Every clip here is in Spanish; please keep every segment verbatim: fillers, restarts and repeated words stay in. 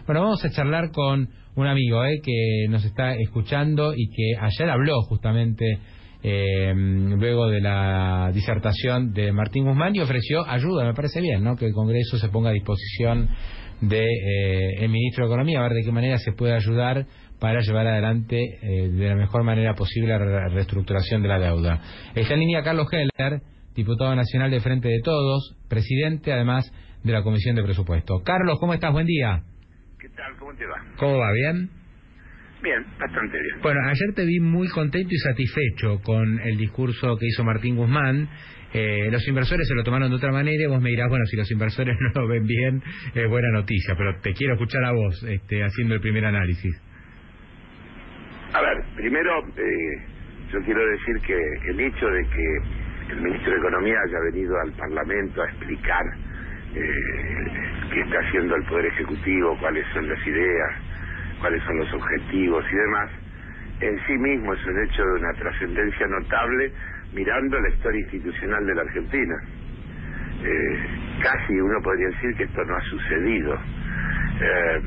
Bueno, vamos a charlar con un amigo eh, que nos está escuchando y que ayer habló justamente eh, luego de la disertación de Martín Guzmán y ofreció ayuda. Me parece bien, ¿no?, que el Congreso se ponga a disposición de eh, el ministro de Economía, a ver de qué manera se puede ayudar para llevar adelante eh, de la mejor manera posible la re reestructuración de la deuda. Está en línea Carlos Heller, diputado nacional de Frente de Todos, presidente además de la Comisión de Presupuesto. Carlos, ¿cómo estás? Buen día. ¿Qué tal? ¿Cómo te va? ¿Cómo va? ¿Bien? Bien, bastante bien. Bueno, ayer te vi muy contento y satisfecho con el discurso que hizo Martín Guzmán. Eh, los inversores se lo tomaron de otra manera y vos me dirás, bueno, si los inversores no lo ven bien, es buena noticia, pero te quiero escuchar a vos este, haciendo el primer análisis. A ver, primero, eh, yo quiero decir que el hecho de que el ministro de Economía haya venido al Parlamento a explicar eh, qué está haciendo el Poder Ejecutivo, cuáles son las ideas, cuáles son los objetivos y demás, en sí mismo es un hecho de una trascendencia notable mirando la historia institucional de la Argentina. Eh, casi uno podría decir que esto no ha sucedido. Eh,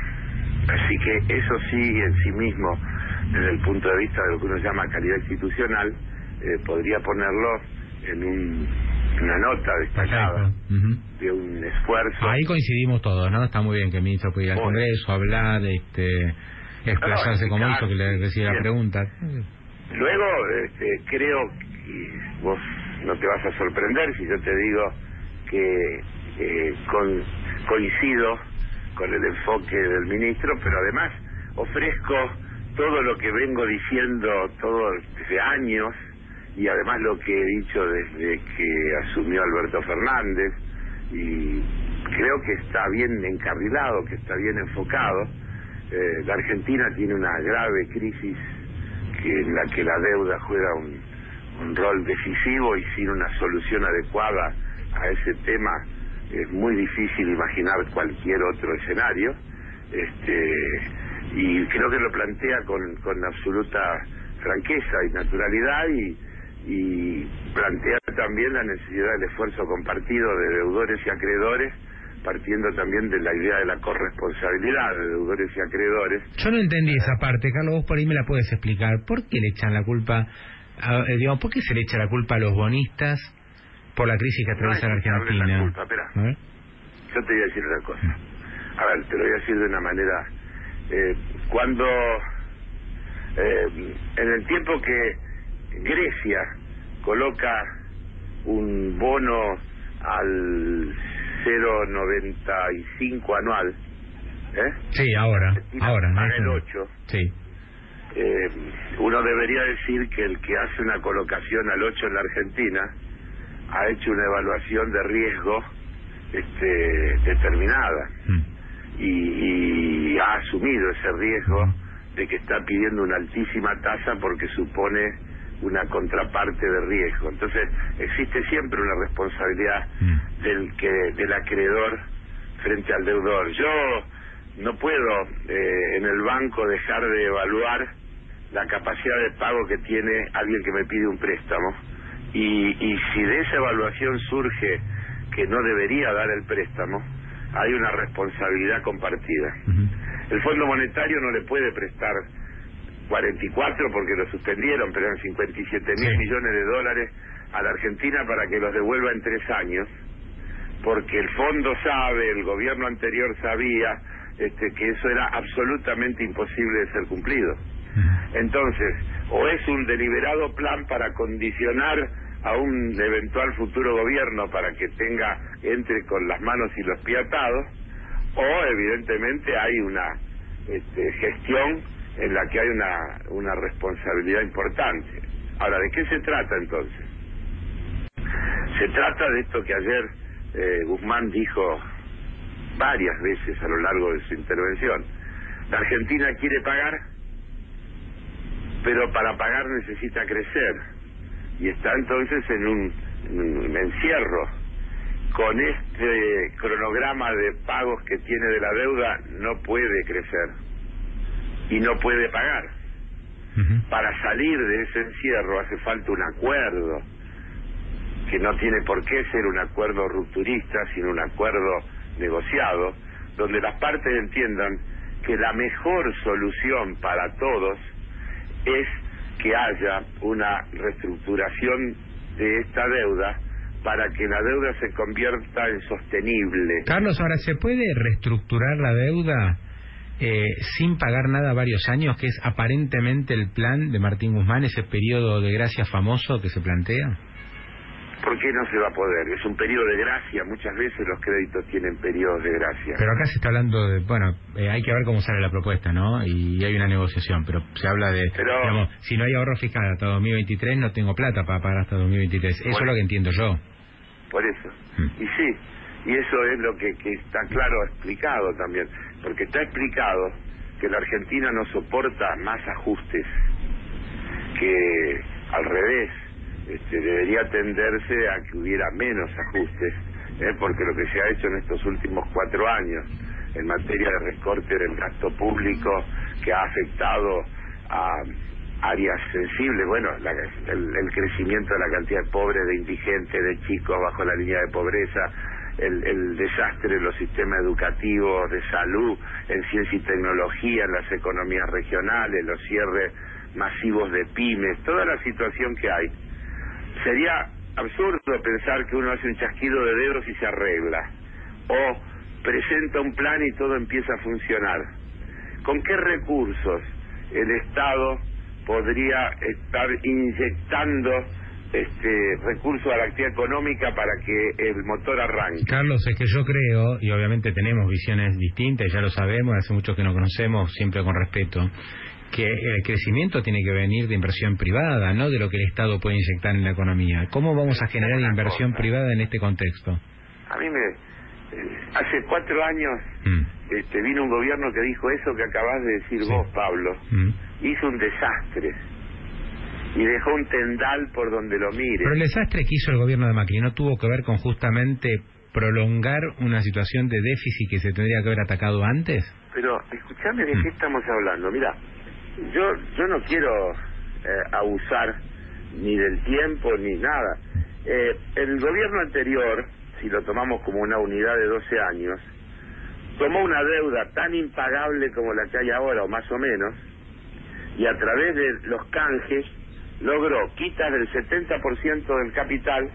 así que eso sí, en sí mismo, desde el punto de vista de lo que uno llama calidad institucional, eh, podría ponerlo en un, una nota destacada. Uh-huh. De un esfuerzo. Ahí coincidimos todos, ¿no? Está muy bien que el ministro pueda ir al Congreso, hablar, este, explayarse no, no, como hizo, que le recibe la pregunta. Luego, este, creo, y vos no te vas a sorprender si yo te digo que eh, con, coincido con el enfoque del ministro, pero además ofrezco todo lo que vengo diciendo todo desde años, y además lo que he dicho desde que asumió Alberto Fernández, y creo que está bien encarrilado, que está bien enfocado. Eh, la Argentina tiene una grave crisis que, en la que la deuda juega un, un rol decisivo, y sin una solución adecuada a ese tema es muy difícil imaginar cualquier otro escenario. Este, y creo que lo plantea con, con absoluta franqueza y naturalidad, y y plantea también la necesidad del esfuerzo compartido de deudores y acreedores, partiendo también de la idea de la corresponsabilidad de deudores y acreedores. Yo no entendí esa parte, Carlos, vos por ahí me la puedes explicar. ¿Por qué le echan la culpa, a, eh, digamos, por qué se le echa la culpa a los bonistas por la crisis que atraviesa no la Argentina? La culpa, espera. ¿Eh? Yo te voy a decir una cosa. A ver, te lo voy a decir de una manera. Eh, cuando, eh, en el tiempo que Grecia coloca un bono al cero coma noventa y cinco anual, ¿eh? Sí, ahora, Argentina ahora, paga ¿no? el ocho. Sí. Eh, uno debería decir que el que hace una colocación al ocho en la Argentina ha hecho una evaluación de riesgo este, determinada, mm. y, y ha asumido ese riesgo mm. de que está pidiendo una altísima tasa porque supone una contraparte de riesgo. Entonces existe siempre una responsabilidad mm. del que del acreedor frente al deudor. Yo no puedo eh, en el banco dejar de evaluar la capacidad de pago que tiene alguien que me pide un préstamo, y, y si de esa evaluación surge que no debería dar el préstamo, hay una responsabilidad compartida. Mm. El Fondo Monetario no le puede prestar cuarenta y cuatro porque lo suspendieron, pero eran cincuenta y siete mil sí. millones de dólares a la Argentina para que los devuelva en tres años, porque el fondo sabe, el gobierno anterior sabía este, que eso era absolutamente imposible de ser cumplido. Uh-huh. Entonces, o es un deliberado plan para condicionar a un eventual futuro gobierno para que tenga, entre con las manos y los pies atados, o evidentemente hay una este, gestión en la que hay una, una responsabilidad importante. Ahora, ¿de qué se trata entonces? Se trata de esto que ayer eh, Guzmán dijo varias veces a lo largo de su intervención. La Argentina quiere pagar, pero para pagar necesita crecer, y está entonces en un, en un encierro. Con este cronograma de pagos que tiene de la deuda no puede crecer y no puede pagar. Uh-huh. Para salir de ese encierro hace falta un acuerdo, que no tiene por qué ser un acuerdo rupturista, sino un acuerdo negociado, donde las partes entiendan que la mejor solución para todos es que haya una reestructuración de esta deuda para que la deuda se convierta en sostenible. Carlos, ahora, ¿se puede reestructurar la deuda eh, sin pagar nada varios años, que es aparentemente el plan de Martín Guzmán, ese periodo de gracia famoso que se plantea? ¿Por qué no se va a poder? Es un periodo de gracia, muchas veces los créditos tienen periodos de gracia. Pero acá se está hablando de, bueno, eh, hay que ver cómo sale la propuesta, ¿no? Y hay una negociación, pero se habla de, pero, digamos, si no hay ahorro fiscal hasta dos mil veintitrés, no tengo plata para pagar hasta dos mil veintitrés. Eso bueno, es lo que entiendo yo. Por eso. Hmm. Y sí, y eso es lo que, que está claro explicado también, porque está explicado que la Argentina no soporta más ajustes, que al revés, este, debería tenderse a que hubiera menos ajustes, ¿eh? Porque lo que se ha hecho en estos últimos cuatro años en materia de recorte del gasto público, que ha afectado a áreas sensibles, bueno, la, el, el crecimiento de la cantidad de pobres, de indigentes, de chicos bajo la línea de pobreza, el, el desastre de los sistemas educativos, de salud, en ciencia y tecnología, en las economías regionales, los cierres masivos de pymes, toda la situación que hay. Sería absurdo pensar que uno hace un chasquido de dedos y se arregla, o presenta un plan y todo empieza a funcionar. ¿Con qué recursos el Estado podría estar inyectando este recursos a la actividad económica para que el motor arranque? Carlos, es que yo creo, y obviamente tenemos visiones distintas, ya lo sabemos, hace mucho que nos conocemos, siempre con respeto, que el crecimiento tiene que venir de inversión privada, no de lo que el Estado puede inyectar en la economía. ¿Cómo vamos a generar inversión cosa. privada en este contexto? A mí me... Eh, hace cuatro años mm. este, vino un gobierno que dijo eso que acabás de decir sí. vos, Pablo. Mm. Hizo un desastre y dejó un tendal por donde lo mire. Pero el desastre que hizo el gobierno de Macri no tuvo que ver con justamente prolongar una situación de déficit que se tendría que haber atacado antes. Pero escuchame, ¿de mm. qué estamos hablando? Mira, yo yo no quiero eh, abusar ni del tiempo ni nada. Eh, el gobierno anterior, si lo tomamos como una unidad de doce años, tomó una deuda tan impagable como la que hay ahora, o más o menos, y a través de los canjes logró quitas del setenta por ciento del capital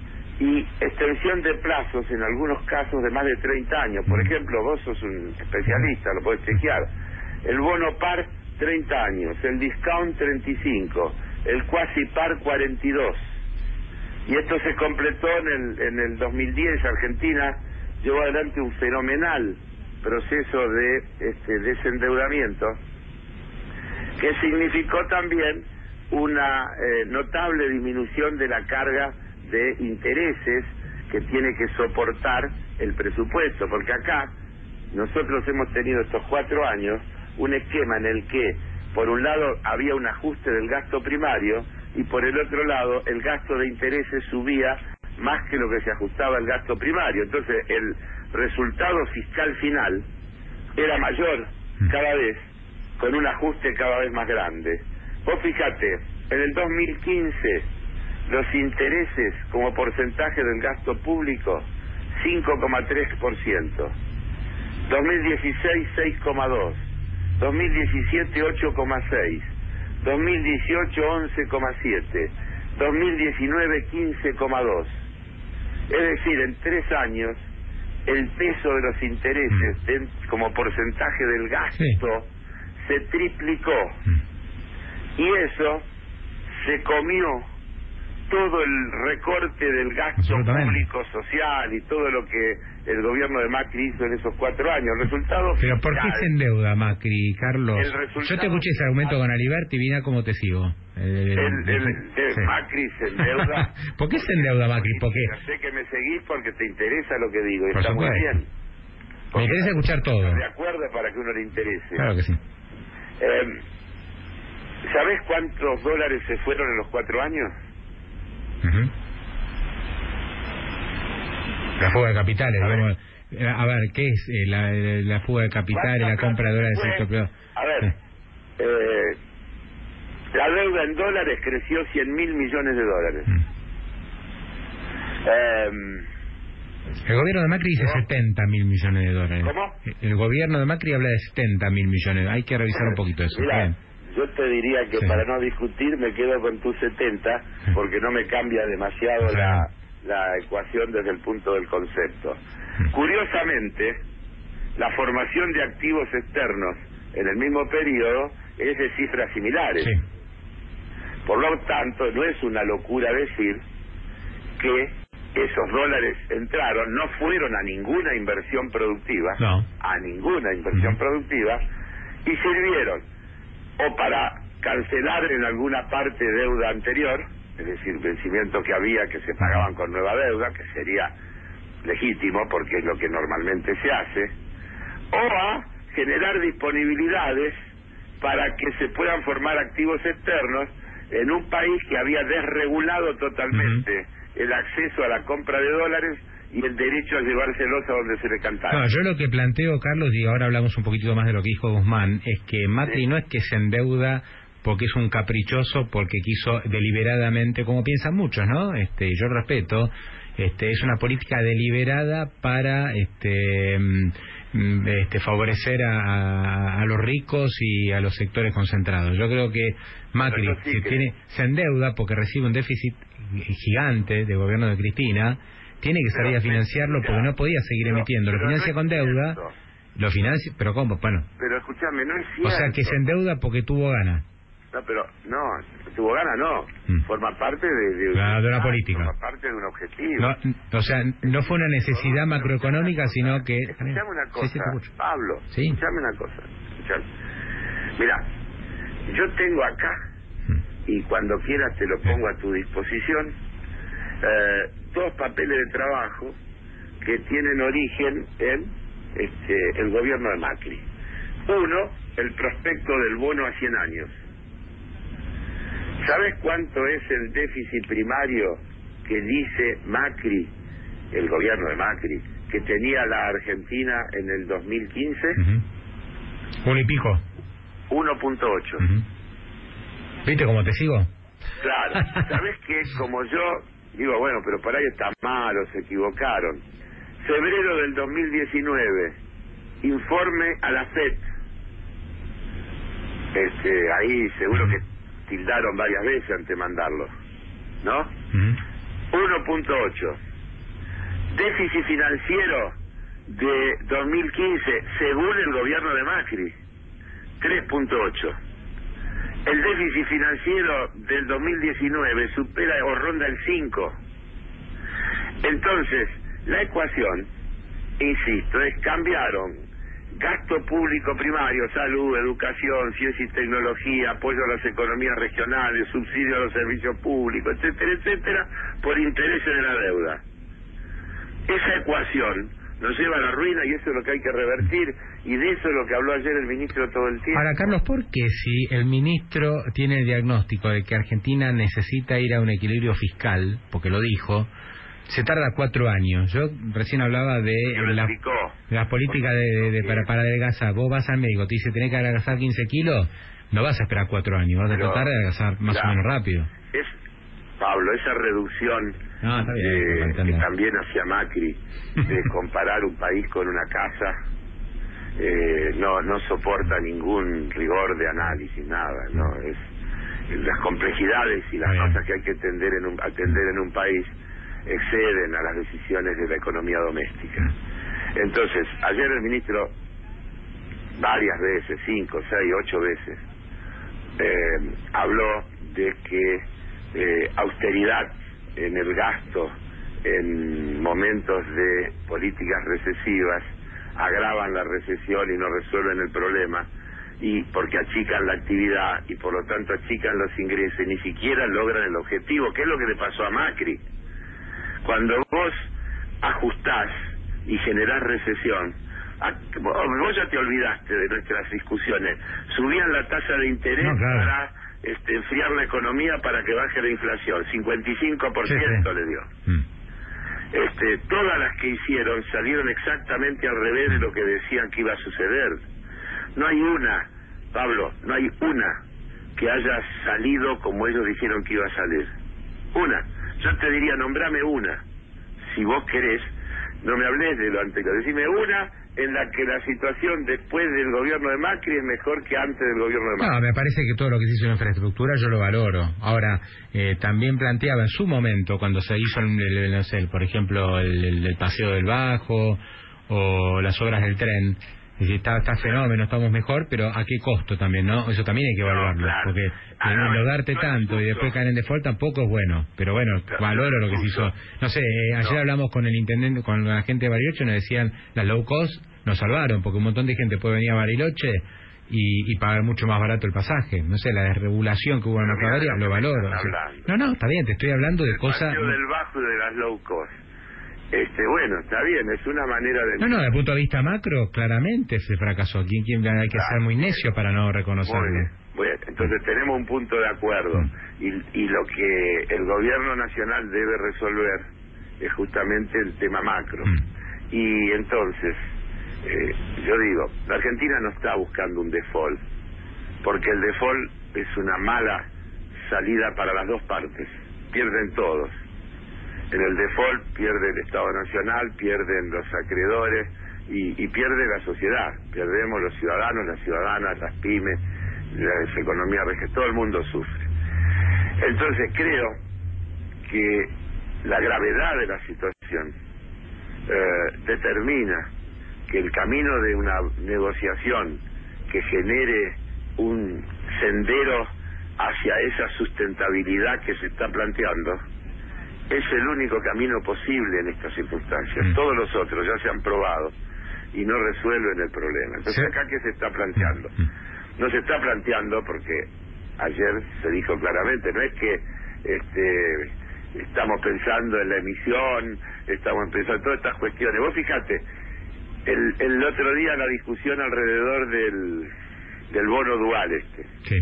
y extensión de plazos, en algunos casos de más de treinta años. Por ejemplo, vos sos un especialista, lo podés chequear. El bono par, treinta años, el discount, treinta y cinco, el quasi par, cuarenta y dos. Y esto se completó en el, en el dos mil diez. Argentina llevó adelante un fenomenal proceso de este, desendeudamiento, que significó también una eh, notable disminución de la carga de intereses que tiene que soportar el presupuesto, porque acá nosotros hemos tenido estos cuatro años un esquema en el que por un lado había un ajuste del gasto primario y por el otro lado el gasto de intereses subía más que lo que se ajustaba el gasto primario. Entonces el resultado fiscal final era mayor cada vez, con un ajuste cada vez más grande. Vos fíjate, en el dos mil quince los intereses como porcentaje del gasto público cinco coma tres por ciento, dos mil dieciséis seis coma dos, dos mil diecisiete ocho coma seis, dos mil dieciocho once coma siete, dos mil diecinueve quince coma dos. Es decir, en tres años el peso de los intereses de, como porcentaje del gasto sí. se triplicó, y eso se comió todo el recorte del gasto público social y todo lo que el gobierno de Macri hizo en esos cuatro años. El resultado Pero fiscal, ¿por qué se endeuda Macri, Carlos? Yo te escuché ese argumento con Aliberti y vine cómo te sigo. El, el, el, el sí. Macri se endeuda. ¿Por qué se endeuda Macri? Porque yo sé que me seguís porque te interesa lo que digo y Por está supuesto. muy bien. Porque me interesa escuchar todo. De acuerdo, para que uno le interese. Claro que sí. Eh, ¿Sabés cuántos dólares se fueron en los cuatro años? Uh-huh. La fuga de capitales, a ver, digamos, a ver ¿qué es eh, la, la fuga de capitales, la compra de dólares del sector privado? A ver, sí. eh, la deuda en dólares creció cien mil millones de dólares. Mm. Eh, El gobierno de Macri dice ¿no? setenta mil millones de dólares. ¿Cómo? El gobierno de Macri habla de setenta mil millones. Hay que revisar un poquito eso. Mirá, yo te diría que sí. para no discutir me quedo con tus setenta, porque no me cambia demasiado la, la ecuación desde el punto del concepto. Curiosamente, la formación de activos externos en el mismo periodo es de cifras similares. Sí. Por lo tanto, no es una locura decir que esos dólares entraron, no fueron a ninguna inversión productiva, no. a ninguna inversión uh-huh. productiva, y sirvieron o para cancelar en alguna parte deuda anterior, es decir, vencimientos que había que se pagaban con nueva deuda, que sería legítimo porque es lo que normalmente se hace, o a generar disponibilidades para que se puedan formar activos externos en un país que había desregulado totalmente uh-huh. el acceso a la compra de dólares y el derecho a llevárselos a donde se le cantara. No, yo lo que planteo, Carlos, y ahora hablamos un poquito más de lo que dijo Guzmán, es que Macri sí. no es que se endeuda porque es un caprichoso, porque quiso deliberadamente, como piensan muchos, ¿no? Este, yo respeto, este, es una política deliberada para este, este favorecer a, a, a los ricos y a los sectores concentrados. Yo creo que Macri sí se, que... tiene, se endeuda porque recibe un déficit gigante del gobierno de Cristina. Tiene que salir pero, a financiarlo mira, porque no podía seguir pero, emitiendo. Lo financia no con deuda. Cierto. Lo financia, pero ¿cómo? Bueno. Pero escúchame, no es cierto. O sea, que se endeuda porque tuvo ganas. No, pero no, tuvo ganas no. Mm. Forma parte de, de, ah, de una ah, política. Forma parte de un objetivo. No, o sea, no fue una necesidad no, macroeconómica, sino que... Escuchame una cosa, sí, sí, Pablo. ¿Sí? Escuchame una cosa. Escuchame. Mira, yo tengo acá, mm. y cuando quieras te lo pongo a tu disposición, eh, dos papeles de trabajo que tienen origen en este, el gobierno de Macri. Uno, el prospecto del bono a cien años. ¿Sabes cuánto es el déficit primario que dice Macri, el gobierno de Macri, que tenía la Argentina en el dos mil quince? Uh-huh. Un y pico. uno punto ocho. Uh-huh. ¿Viste cómo te sigo? Claro. ¿Sabes qué? Como yo digo, bueno, pero por ahí está mal o se equivocaron. Febrero del dos mil diecinueve, informe a la FED. Este, ahí seguro que tildaron varias veces antes de mandarlo, ¿no? Uh-huh. uno punto ocho. Déficit financiero de dos mil quince, según el gobierno de Macri, tres punto ocho. El déficit financiero del dos mil diecinueve supera o ronda el cinco. Entonces, la ecuación, insisto, es cambiaron gasto público primario, salud, educación, ciencia y tecnología, apoyo a las economías regionales, subsidio a los servicios públicos, etcétera, etcétera, por intereses de la deuda. Esa ecuación nos lleva a la ruina y eso es lo que hay que revertir, y de eso es lo que habló ayer el ministro todo el tiempo. Ahora, Carlos, ¿por qué si el ministro tiene el diagnóstico de que Argentina necesita ir a un equilibrio fiscal, porque lo dijo, se tarda cuatro años? Yo recién hablaba de, la, de las políticas de, de, de, para, para adelgazar. Vos vas al médico, te dice tenés que adelgazar quince kilos, no vas a esperar cuatro años, vas a Pero, tratar de adelgazar más ya, o menos rápido. Es, Pablo, esa reducción no, está bien, eh, que también hacía Macri, de comparar un país con una casa, eh, no no soporta ningún rigor de análisis, nada, no es las complejidades y las bien. cosas que hay que atender en un, atender en un país exceden a las decisiones de la economía doméstica. Entonces, ayer el ministro varias veces, cinco, seis, ocho veces, eh, habló de que eh, austeridad en el gasto en momentos de políticas recesivas agravan la recesión y no resuelven el problema, y porque achican la actividad y por lo tanto achican los ingresos y ni siquiera logran el objetivo, que es lo que le pasó a Macri. Cuando vos ajustás y generás recesión, vos ya te olvidaste de nuestras discusiones, subían la tasa de interés no, claro. para este, enfriar la economía para que baje la inflación, cincuenta y cinco por ciento sí, sí. le dio. Mm. Este, todas las que hicieron salieron exactamente al revés de lo que decían que iba a suceder. No hay una, Pablo, no hay una que haya salido como ellos dijeron que iba a salir. Una. Yo te diría, nombrame una, si vos querés, No me hables de lo anterior. Decime una en la que la situación después del gobierno de Macri es mejor que antes del gobierno de Macri. No, me parece que todo lo que se hizo en infraestructura yo lo valoro. Ahora, eh, también planteaba en su momento, cuando se hizo, el, el, no sé, por ejemplo, el, el, el Paseo del Bajo o las obras del tren, es decir, está, está fenómeno, estamos mejor, pero ¿a qué costo también, no? Eso también hay que evaluarlo, no, claro. porque ah, no, endeudarte no tanto y después caer en default tampoco es bueno, pero bueno, claro, valoro lo que se hizo. No sé, eh, ayer no. hablamos con el intendente, con la gente de Bariloche, nos decían, las low cost nos salvaron, porque un montón de gente puede venir a Bariloche y, y pagar mucho más barato el pasaje. No sé, la desregulación que hubo en la Mercadería, lo valoro. O sea, no, no, está bien, te estoy hablando de el cosas... Paseo del Bajo y de las low cost. Este, bueno, está bien, es una manera de... No, no, desde el punto de vista macro, claramente se fracasó. ¿Quién, quién hay que ser muy necio para no reconocerlo? Muy bien, bueno, entonces tenemos un punto de acuerdo. Mm. Y, y lo que el gobierno nacional debe resolver es justamente el tema macro. Mm. Y entonces, eh, yo digo, la Argentina no está buscando un default, porque el default es una mala salida para las dos partes. Pierden todos. En el default pierde el Estado Nacional, pierden los acreedores y, y pierde la sociedad. Perdemos los ciudadanos, las ciudadanas, las pymes, las economías regionales, todo el mundo sufre. Entonces creo que la gravedad de la situación eh, determina que el camino de una negociación que genere un sendero hacia esa sustentabilidad que se está planteando es el único camino posible en estas circunstancias. Mm. Todos los otros ya se han probado y no resuelven el problema. Entonces, ¿sí? Acá, ¿qué se está planteando? No se está planteando porque ayer se dijo claramente, no es que este, estamos pensando en la emisión, estamos pensando en todas estas cuestiones. Vos fíjate, el, el otro día la discusión alrededor del, del bono dual este. Sí.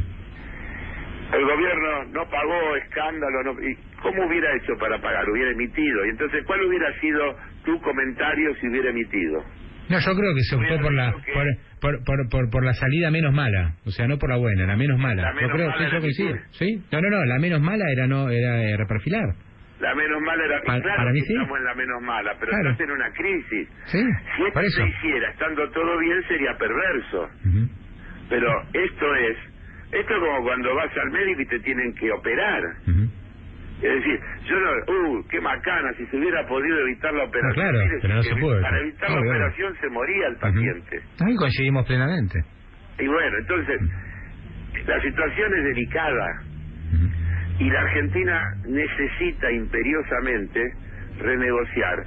El gobierno no pagó, escándalo, no, ¿y cómo hubiera hecho para pagar? Hubiera emitido. Y entonces, ¿cuál hubiera sido tu comentario si hubiera emitido? No, yo creo que se optó por la que... por, por, por, por, por la salida menos mala, o sea, no por la buena, la menos mala. La menos yo creo mala que yo coincido. ¿Sí? No, no, no, la menos mala era no era eh, reperfilar. La menos mala era... Pa claro para mí que sí. Estamos en la menos mala, pero claro. estás en una crisis. Sí, si esto por eso. se hiciera estando todo bien, sería perverso. Uh-huh. Pero esto es... Esto es como cuando vas al médico y te tienen que operar. Uh-huh. Es decir, yo no... ¡Uh, qué macana! Si se hubiera podido evitar la operación. No, claro, Mire, pero no si se puede. Para evitar Obvio, la operación se moría el paciente. Uh-huh. Ahí coincidimos plenamente. Y bueno, entonces, uh-huh. la situación es delicada. Uh-huh. Y la Argentina necesita imperiosamente renegociar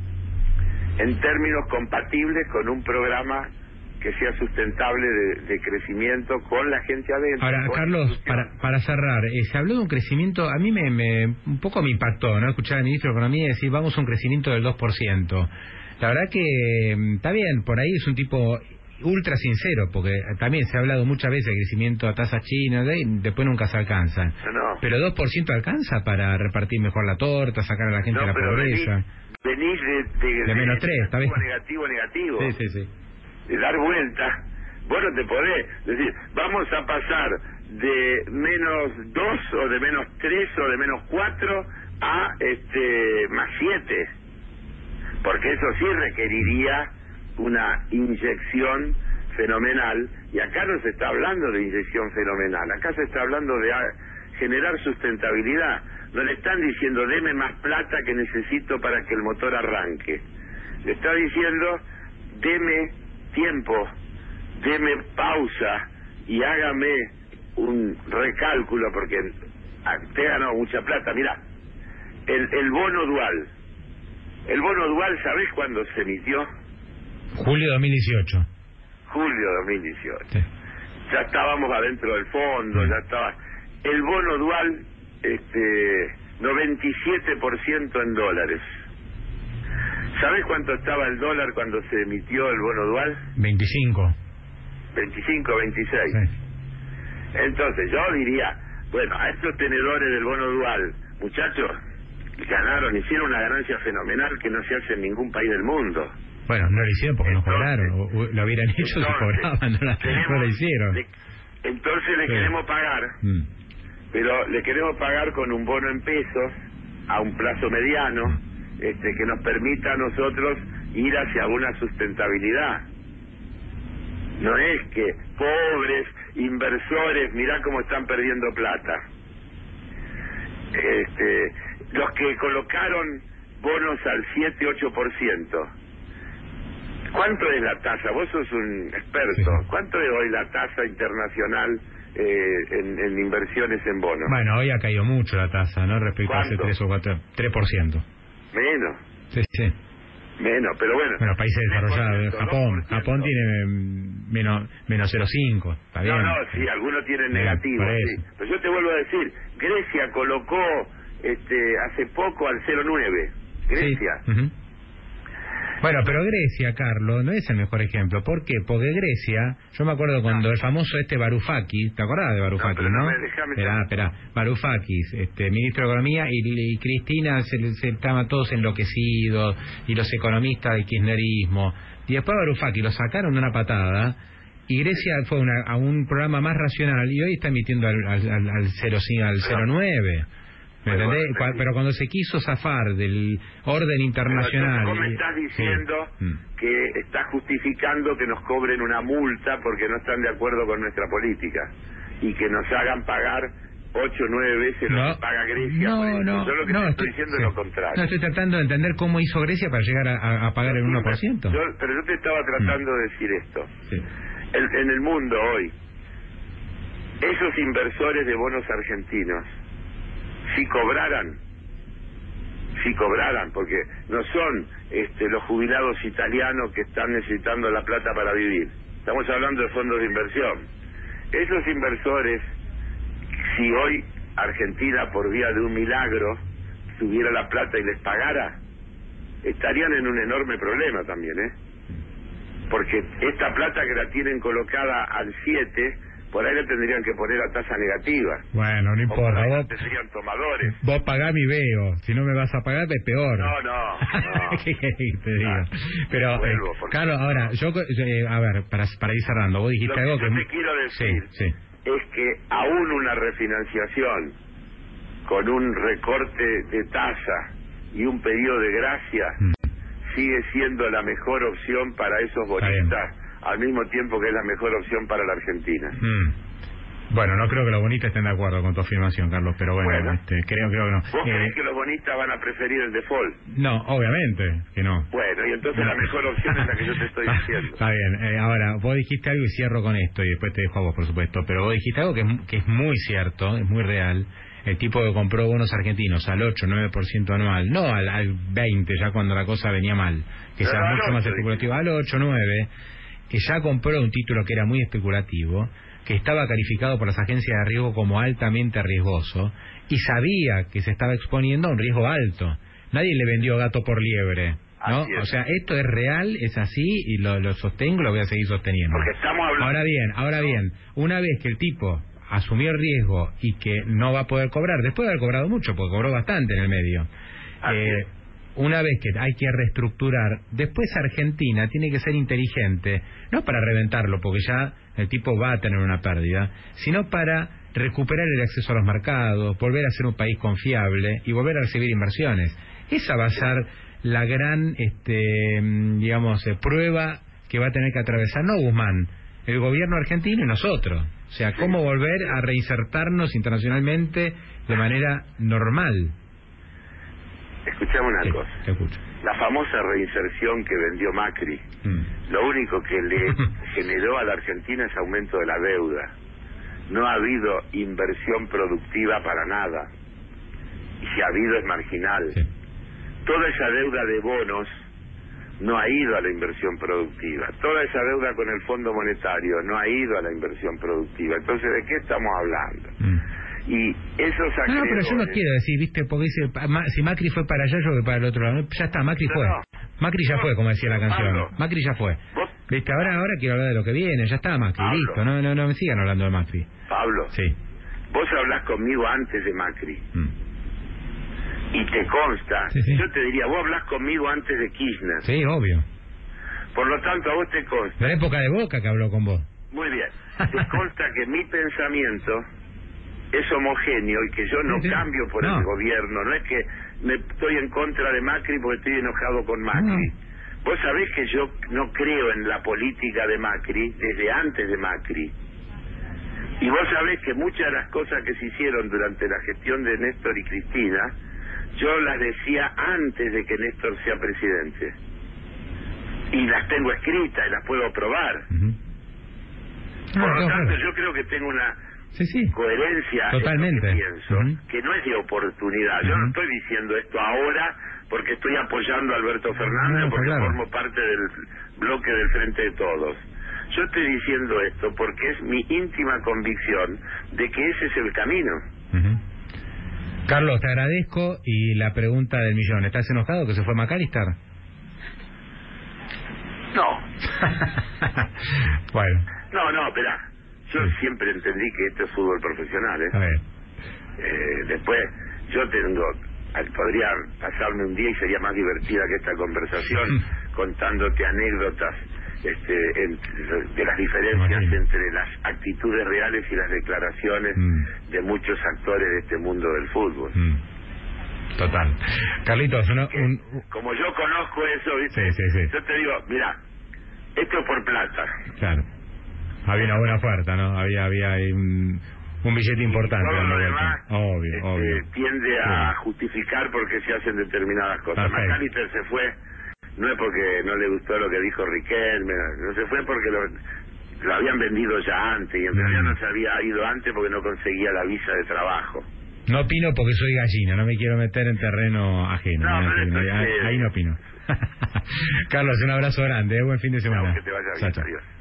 en términos compatibles con un programa que sea sustentable de, de crecimiento con la gente adentro. Ahora, Carlos, para, para cerrar, eh, se habló de un crecimiento, a mí me, me un poco me impactó, ¿no? Escuchar al ministro de Economía decir, vamos a un crecimiento del dos por ciento. La verdad que está bien, por ahí es un tipo ultra sincero, porque también se ha hablado muchas veces de crecimiento a tasas chinas, ¿eh? Y después nunca se alcanzan. No, no. Pero dos por ciento alcanza para repartir mejor la torta, sacar a la gente no, de la pobreza. Venís, venís de, de, de menos tres, ¿está bien? Negativo, negativo. Sí, sí, sí. De dar vuelta. Vos no te podés decir, vamos a pasar de menos dos o de menos tres o de menos cuatro a este más siete. Porque eso sí requeriría una inyección fenomenal, y acá no se está hablando de inyección fenomenal, acá se está hablando de generar sustentabilidad. No le están diciendo, deme más plata que necesito para que el motor arranque. Le está diciendo, deme tiempo, deme pausa y hágame un recálculo, porque te he ganado mucha plata. Mira, el, el bono dual, el bono dual, ¿sabés cuándo se emitió? Julio de dos mil dieciocho. Julio de dos mil dieciocho. Sí. Ya estábamos adentro del fondo, sí. ya estaba. El bono dual, este, noventa y siete por ciento en dólares. ¿Sabés cuánto estaba el dólar cuando se emitió el bono dual? veinticinco. veinticinco, veintiséis. Sí. Entonces yo diría, bueno, a estos tenedores del bono dual, muchachos, ganaron, hicieron una ganancia fenomenal que no se hace en ningún país del mundo. Bueno, no lo hicieron porque entonces, no cobraron, o, o lo hubieran hecho entonces, si cobraban, no, la, tenemos, no lo hicieron. Le, entonces le sí. queremos pagar, mm. pero le queremos pagar con un bono en pesos a un plazo mediano, mm. este, que nos permita a nosotros ir hacia una sustentabilidad. No es que pobres inversores, mirá cómo están perdiendo plata. Este, los que colocaron bonos al siete ocho por ciento, ¿cuánto es la tasa? Vos sos un experto. ¿Cuánto es hoy la tasa internacional eh, en, en inversiones en bonos? Bueno, hoy ha caído mucho la tasa, ¿no? Respecto a hace tres o cuatro, tres por ciento. Menos. Sí, sí. Menos, pero bueno. Bueno, países desarrollados, Japón, Japón tiene menos menos cero coma cinco, está bien. No, no, sí, algunos tienen negativos, sí. Pero yo te vuelvo a decir, Grecia colocó este hace poco al cero coma nueve. Grecia. Sí. Uh-huh. Bueno, pero Grecia, Carlos, no es el mejor ejemplo. ¿Por qué? Porque Grecia, yo me acuerdo cuando no. el famoso este Varoufakis, ¿te acordás de Varoufakis, no? no? no me, espera, espera, Varoufakis, este, ministro de Economía, y, y Cristina se, se estaban todos enloquecidos, y los economistas del kirchnerismo. Y después Varoufakis lo sacaron de una patada, y Grecia fue una, a un programa más racional, y hoy está emitiendo al, al, al, al cero coma nueve. ¿Me entendés? Bueno, pero cuando se quiso zafar del orden internacional... ¿Cómo me estás diciendo sí. que está justificando que nos cobren una multa porque no están de acuerdo con nuestra política? Y que nos hagan pagar ocho o nueve veces no, lo que paga Grecia. No, no, Yo lo que no, te estoy estoy diciendo sí. es lo contrario. No, estoy tratando de entender cómo hizo Grecia para llegar a, a pagar no, el uno por ciento. Yo, pero yo te estaba tratando mm. de decir esto. Sí. El, en el mundo hoy, esos inversores de bonos argentinos, si cobraran, si cobraran, porque no son este, los jubilados italianos que están necesitando la plata para vivir, estamos hablando de fondos de inversión. Esos inversores, si hoy Argentina por vía de un milagro tuviera la plata y les pagara, estarían en un enorme problema también, ¿eh? Porque esta plata que la tienen colocada al siete, por ahí le tendrían que poner a tasa negativa. Bueno, no importa. Vos serían tomadores. Vos pagás mi veo. Si no me vas a pagar, es peor. No, no. no. ¿Qué querés te digo? Ah, Pero, vuelvo, eh, claro, ahora, yo, eh, a ver, para, para ir cerrando, vos dijiste Lo algo que... que... Lo que te quiero decir sí, sí. es que aún una refinanciación con un recorte de tasa y un pedido de gracia mm. sigue siendo la mejor opción para esos bonistas, al mismo tiempo que es la mejor opción para la Argentina. Mm. Bueno, no creo que los bonistas estén de acuerdo con tu afirmación, Carlos, pero bueno, bueno este, creo, creo que no. ¿Vos eh, creés que los bonistas van a preferir el default? No, obviamente que no. Bueno, y entonces no. la mejor opción es la que yo te estoy diciendo. Está bien, eh, ahora, vos dijiste algo y cierro con esto, y después te dejo a vos, por supuesto, pero vos dijiste algo que es, que es muy cierto, es muy real. El tipo que compró bonos argentinos al ocho, nueve por ciento anual, no al, al veinte, ya cuando la cosa venía mal, que sea mucho más especulativo, al ocho, nueve, que ya compró un título que era muy especulativo, que estaba calificado por las agencias de riesgo como altamente riesgoso, y sabía que se estaba exponiendo a un riesgo alto. Nadie le vendió gato por liebre, ¿no? O sea, esto es real, es así, y lo, lo sostengo, lo voy a seguir sosteniendo. Porque estamos hablando... Ahora bien, ahora bien, una vez que el tipo asumió el riesgo y que no va a poder cobrar, después de haber cobrado mucho, porque cobró bastante en el medio, eh, una vez que hay que reestructurar, después Argentina tiene que ser inteligente, no para reventarlo, porque ya el tipo va a tener una pérdida, sino para recuperar el acceso a los mercados, volver a ser un país confiable y volver a recibir inversiones. Esa va a ser la gran, este, digamos, eh, prueba que va a tener que atravesar, no Guzmán, el gobierno argentino y nosotros. O sea, cómo volver a reinsertarnos internacionalmente de manera normal. Escuchame una sí, cosa. Te escucho. La famosa reinserción que vendió Macri, mm. lo único que le generó a la Argentina es aumento de la deuda. No ha habido inversión productiva para nada. Y si ha habido es marginal. Sí. Toda esa deuda de bonos no ha ido a la inversión productiva. Toda esa deuda con el Fondo Monetario no ha ido a la inversión productiva. Entonces, ¿de qué estamos hablando? Mm. Y esos acreedores... No, pero yo no quiero decir, ¿viste? Porque dice, si Macri fue para allá, yo voy para el otro lado. Ya está, Macri fue. No, no. Macri ya no, fue, como decía la canción. Pablo, Macri ya fue. ¿Vos? ¿Viste? Ahora, ahora quiero hablar de lo que viene. Ya está Macri, Pablo, listo. No, no, no me sigan hablando de Macri. Pablo. Sí. Vos hablás conmigo antes de Macri. Mm. Y te consta, sí, sí. yo te diría, vos hablás conmigo antes de Kirchner. Sí, obvio. Por lo tanto, a vos te consta. De la época de Boca que habló con vos. Muy bien. Te consta que mi pensamiento es homogéneo y que yo no sí, sí. cambio por no. el gobierno, no es que me estoy en contra de Macri porque estoy enojado con Macri. No. Vos sabés que yo no creo en la política de Macri desde antes de Macri. Y vos sabés que muchas de las cosas que se hicieron durante la gestión de Néstor y Cristina, yo las decía antes de que Néstor sea presidente. Y las tengo escritas y las puedo probar. Uh-huh. Por no, lo no, tanto, claro. yo creo que tengo una sí, sí. coherencia Totalmente. en lo que pienso, uh-huh. que no es de oportunidad. Uh-huh. Yo no estoy diciendo esto ahora porque estoy apoyando a Alberto Fernández no, o porque claro. formo parte del bloque del Frente de Todos. Yo estoy diciendo esto porque es mi íntima convicción de que ese es el camino. Uh-huh. Carlos, te agradezco y la pregunta del millón. ¿Estás enojado que se fue McAllister? No. Bueno. No, no, espera. Yo sí. siempre entendí que esto es fútbol profesional, ¿eh? A ver. Eh, después, yo tengo... Podría pasarme un día y sería más divertida que esta conversación contándote anécdotas este, en, de las diferencias Imagínate. entre las actitudes reales y las declaraciones mm. de muchos actores de este mundo del fútbol. Mm. Total. Carlitos, uno, un... como yo conozco eso, ¿viste? Sí, sí, sí. Yo te digo, mira, esto es por plata. Claro. Había una buena oferta, ¿no? Había había ahí un, un billete importante. Todo lo demás, obvio, este, obvio. tiende a sí. justificar por qué se hacen determinadas cosas. McAllister se fue, no es porque no le gustó lo que dijo Riquelme, no se fue porque lo, lo habían vendido ya antes y en mm. realidad no se había ido antes porque no conseguía la visa de trabajo. No opino porque soy gallina, no me quiero meter en terreno ajeno. No, no, pero no, ahí, ahí no opino. Carlos, un abrazo grande, ¿eh? Buen fin de semana. No, que te vaya bien, adiós.